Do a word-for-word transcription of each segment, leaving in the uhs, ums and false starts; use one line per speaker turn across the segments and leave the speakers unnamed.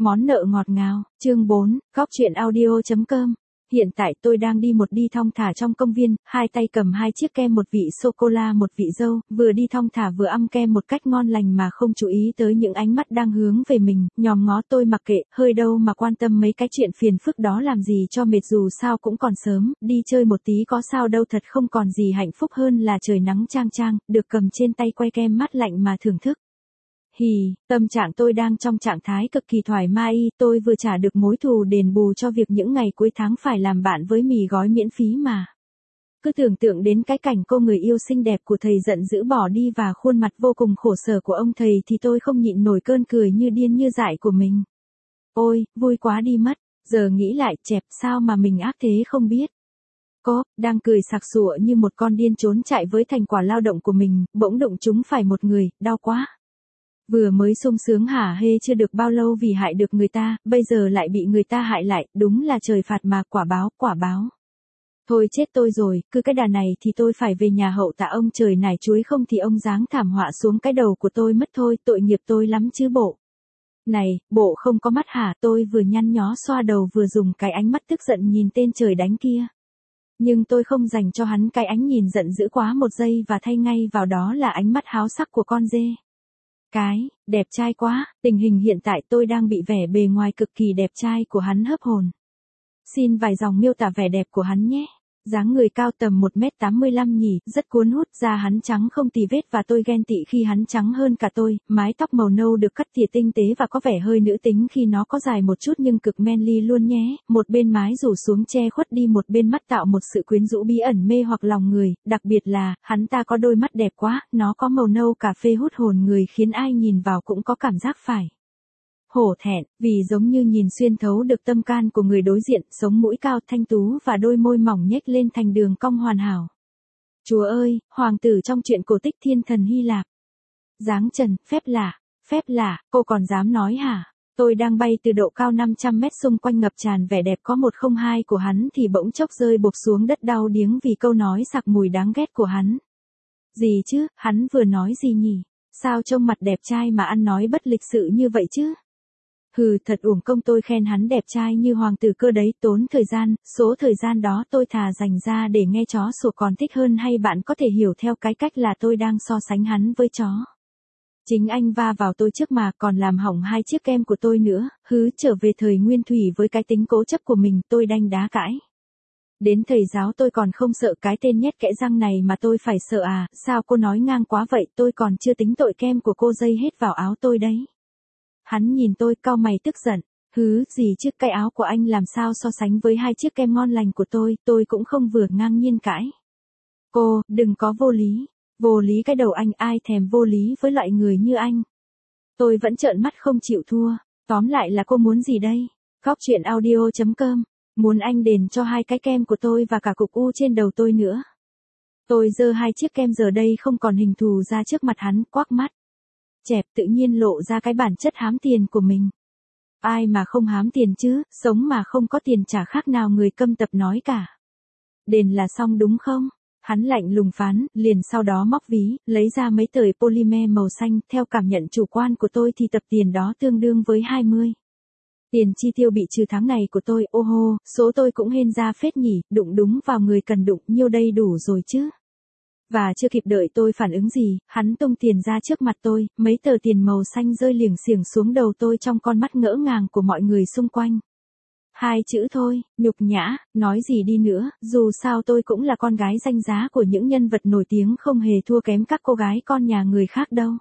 Món nợ ngọt ngào, chương bốn, góc truyện audio chấm com. Hiện tại tôi đang đi một đi thong thả trong công viên, hai tay cầm hai chiếc kem, một vị sô-cô-la một vị dâu, vừa đi thong thả vừa ăn kem một cách ngon lành mà không chú ý tới những ánh mắt đang hướng về mình, nhòm ngó tôi mặc kệ, hơi đâu mà quan tâm mấy cái chuyện phiền phức đó làm gì cho mệt, dù sao cũng còn sớm, đi chơi một tí có sao đâu, thật không còn gì hạnh phúc hơn là trời nắng chang chang, được cầm trên tay quay kem mát lạnh mà thưởng thức. Hì, tâm trạng tôi đang trong trạng thái cực kỳ thoải mái, tôi vừa trả được mối thù đền bù cho việc những ngày cuối tháng phải làm bạn với mì gói miễn phí mà. Cứ tưởng tượng đến cái cảnh cô người yêu xinh đẹp của thầy giận dữ bỏ đi và khuôn mặt vô cùng khổ sở của ông thầy thì tôi không nhịn nổi cơn cười như điên như dại của mình. Ôi, vui quá đi mất, giờ nghĩ lại chẹp sao mà mình ác thế không biết. Cô, đang cười sặc sụa như một con điên trốn chạy với thành quả lao động của mình, bỗng đụng trúng phải một người, đau quá. Vừa mới sung sướng hả hê chưa được bao lâu vì hại được người ta, bây giờ lại bị người ta hại lại, đúng là trời phạt mà, quả báo, quả báo. Thôi chết tôi rồi, cứ cái đà này thì tôi phải về nhà hậu tạ ông trời nải chuối, không thì ông giáng thảm họa xuống cái đầu của tôi mất thôi, tội nghiệp tôi lắm chứ bộ. Này, bộ không có mắt hả, tôi vừa nhăn nhó xoa đầu vừa dùng cái ánh mắt tức giận nhìn tên trời đánh kia. Nhưng tôi không dành cho hắn cái ánh nhìn giận dữ quá một giây và thay ngay vào đó là ánh mắt háo sắc của con dê. Cái, đẹp trai quá, tình hình hiện tại tôi đang bị vẻ bề ngoài cực kỳ đẹp trai của hắn hấp hồn. Xin vài dòng miêu tả vẻ đẹp của hắn nhé. Dáng người cao tầm một mét tám mươi lăm nhỉ, rất cuốn hút, da hắn trắng không tì vết và tôi ghen tị khi hắn trắng hơn cả tôi, mái tóc màu nâu được cắt tỉa tinh tế và có vẻ hơi nữ tính khi nó có dài một chút nhưng cực manly luôn nhé, một bên mái rủ xuống che khuất đi một bên mắt tạo một sự quyến rũ bí ẩn mê hoặc lòng người, đặc biệt là, hắn ta có đôi mắt đẹp quá, nó có màu nâu cà phê hút hồn người khiến ai nhìn vào cũng có cảm giác phải hổ thẹn, vì giống như nhìn xuyên thấu được tâm can của người đối diện, sống mũi cao thanh tú và đôi môi mỏng nhếch lên thành đường cong hoàn hảo. Chúa ơi, hoàng tử trong truyện cổ tích thiên thần Hy Lạp. Dáng trần, phép lạ, phép lạ, cô còn dám nói hả? Tôi đang bay từ độ cao năm trăm mét xung quanh ngập tràn vẻ đẹp có một không hai của hắn thì bỗng chốc rơi bộp xuống đất đau điếng vì câu nói sặc mùi đáng ghét của hắn. Gì chứ, hắn vừa nói gì nhỉ? Sao trông mặt đẹp trai mà ăn nói bất lịch sự như vậy chứ? Hừ, thật uổng công tôi khen hắn đẹp trai như hoàng tử cơ đấy, tốn thời gian, số thời gian đó tôi thà dành ra để nghe chó sủa còn thích hơn, hay bạn có thể hiểu theo cái cách là tôi đang so sánh hắn với chó. Chính anh va vào tôi trước mà còn làm hỏng hai chiếc kem của tôi nữa, hứ, trở về thời nguyên thủy với cái tính cố chấp của mình, tôi đanh đá cãi. Đến thầy giáo tôi còn không sợ cái tên nhét kẽ răng này mà tôi phải sợ à, sao cô nói ngang quá vậy, tôi còn chưa tính tội kem của cô dây hết vào áo tôi đấy. Hắn nhìn tôi cau mày tức giận, hứ, gì chứ, cái áo của anh làm sao so sánh với hai chiếc kem ngon lành của tôi, tôi cũng không vừa ngang nhiên cãi. Cô, đừng có vô lý, vô lý cái đầu anh, ai thèm vô lý với loại người như anh. Tôi vẫn trợn mắt không chịu thua, tóm lại là cô muốn gì đây? Góc truyện audio chấm com, muốn anh đền cho hai cái kem của tôi và cả cục u trên đầu tôi nữa. Tôi giơ hai chiếc kem giờ đây không còn hình thù ra trước mặt hắn, quắc mắt. Chẹp tự nhiên lộ ra cái bản chất hám tiền của mình. Ai mà không hám tiền chứ, sống mà không có tiền chả khác nào người câm tập nói cả. Đền là xong đúng không? Hắn lạnh lùng phán, liền sau đó móc ví, lấy ra mấy tờ polymer màu xanh, theo cảm nhận chủ quan của tôi thì tập tiền đó tương đương với hai mươi. Tiền chi tiêu bị trừ tháng này của tôi, ô hô, số tôi cũng hên ra phết nhỉ, đụng đúng vào người cần đụng, nhiêu đây đủ rồi chứ. Và chưa kịp đợi tôi phản ứng gì, hắn tung tiền ra trước mặt tôi, mấy tờ tiền màu xanh rơi liềng xiềng xuống đầu tôi trong con mắt ngỡ ngàng của mọi người xung quanh. Hai chữ thôi, nhục nhã, nói gì đi nữa, dù sao tôi cũng là con gái danh giá của những nhân vật nổi tiếng, không hề thua kém các cô gái con nhà người khác đâu.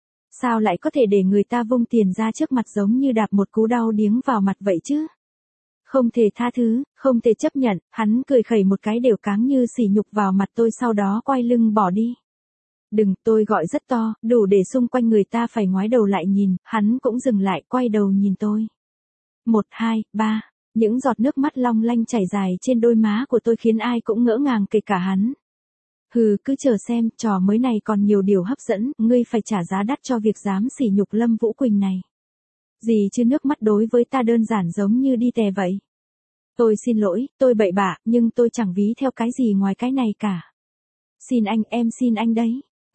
Sao lại có thể để người ta vung tiền ra trước mặt giống như đạp một cú đau điếng vào mặt vậy chứ? Không thể tha thứ, không thể chấp nhận, hắn cười khẩy một cái đều cáng như sỉ nhục vào mặt tôi, sau đó quay lưng bỏ đi. Đừng, tôi gọi rất to, đủ để xung quanh người ta phải ngoái đầu lại nhìn, hắn cũng dừng lại, quay đầu nhìn tôi. Một, hai, ba, những giọt nước mắt long lanh chảy dài trên đôi má của tôi khiến ai cũng ngỡ ngàng kể cả hắn. Hừ, cứ chờ xem, trò mới này còn nhiều điều hấp dẫn, ngươi phải trả giá đắt cho việc dám sỉ nhục Lâm Vũ Quỳnh này. Gì chứ, nước mắt đối với ta đơn giản giống như đi tè vậy. Tôi xin lỗi, tôi bậy bạ, nhưng tôi chẳng ví theo cái gì ngoài cái này cả. Xin anh, em xin anh đấy.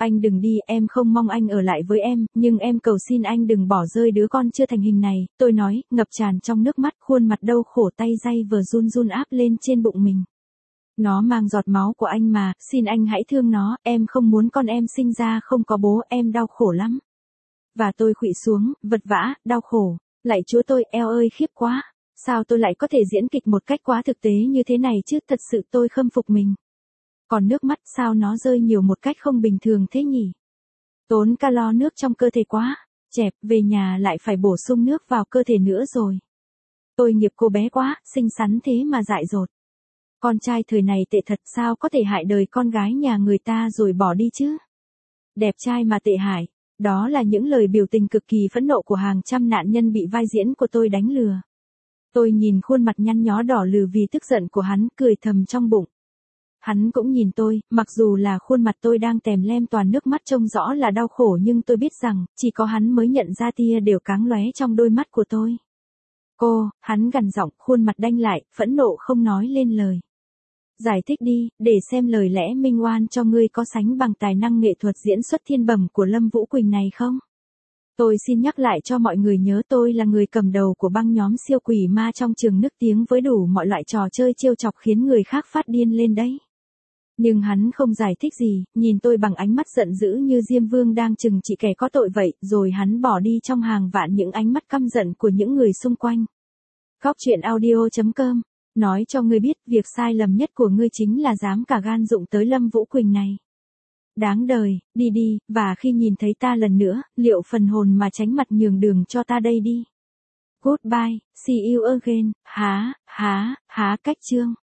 anh đừng đi, em không mong anh ở lại với em, nhưng em cầu xin anh đừng bỏ rơi đứa con chưa thành hình này, tôi nói, ngập tràn trong nước mắt, khuôn mặt đau khổ, tay day vừa run run áp lên trên bụng mình. Nó mang giọt máu của anh mà, xin anh hãy thương nó, em không muốn con em sinh ra không có bố, em đau khổ lắm. Và tôi khuỵu xuống, vật vã, đau khổ. Lạy Chúa tôi, eo ơi khiếp quá. Sao tôi lại có thể diễn kịch một cách quá thực tế như thế này chứ, thật sự tôi khâm phục mình. Còn nước mắt sao nó rơi nhiều một cách không bình thường thế nhỉ? Tốn calo nước trong cơ thể quá. Chẹp, về nhà lại phải bổ sung nước vào cơ thể nữa rồi. Tôi nghiệp cô bé quá, xinh xắn thế mà dại dột. Con trai thời này tệ thật, sao có thể hại đời con gái nhà người ta rồi bỏ đi chứ? Đẹp trai mà tệ hại. Đó là những lời biểu tình cực kỳ phẫn nộ của hàng trăm nạn nhân bị vai diễn của tôi đánh lừa. Tôi nhìn khuôn mặt nhăn nhó đỏ lừ vì tức giận của hắn, cười thầm trong bụng. Hắn cũng nhìn tôi, mặc dù là khuôn mặt tôi đang tèm lem toàn nước mắt trông rõ là đau khổ, nhưng tôi biết rằng, chỉ có hắn mới nhận ra tia đều cáng lóe trong đôi mắt của tôi. Cô, hắn gằn giọng, khuôn mặt đanh lại, phẫn nộ không nói lên lời. Giải thích đi, để xem lời lẽ minh oan cho ngươi có sánh bằng tài năng nghệ thuật diễn xuất thiên bẩm của Lâm Vũ Quỳnh này không? Tôi xin nhắc lại cho mọi người nhớ tôi là người cầm đầu của băng nhóm siêu quỷ ma trong trường nức tiếng với đủ mọi loại trò chơi trêu chọc khiến người khác phát điên lên đấy. Nhưng hắn không giải thích gì, nhìn tôi bằng ánh mắt giận dữ như Diêm Vương đang trừng trị kẻ có tội vậy, rồi hắn bỏ đi trong hàng vạn những ánh mắt căm giận của những người xung quanh. Góc truyện audio chấm com nói cho ngươi biết, việc sai lầm nhất của ngươi chính là dám cả gan dụng tới Lâm Vũ Quỳnh này. Đáng đời, đi đi, và khi nhìn thấy ta lần nữa, liệu phần hồn mà tránh mặt nhường đường cho ta đây đi. Goodbye, see you again, há, há, há cách chương.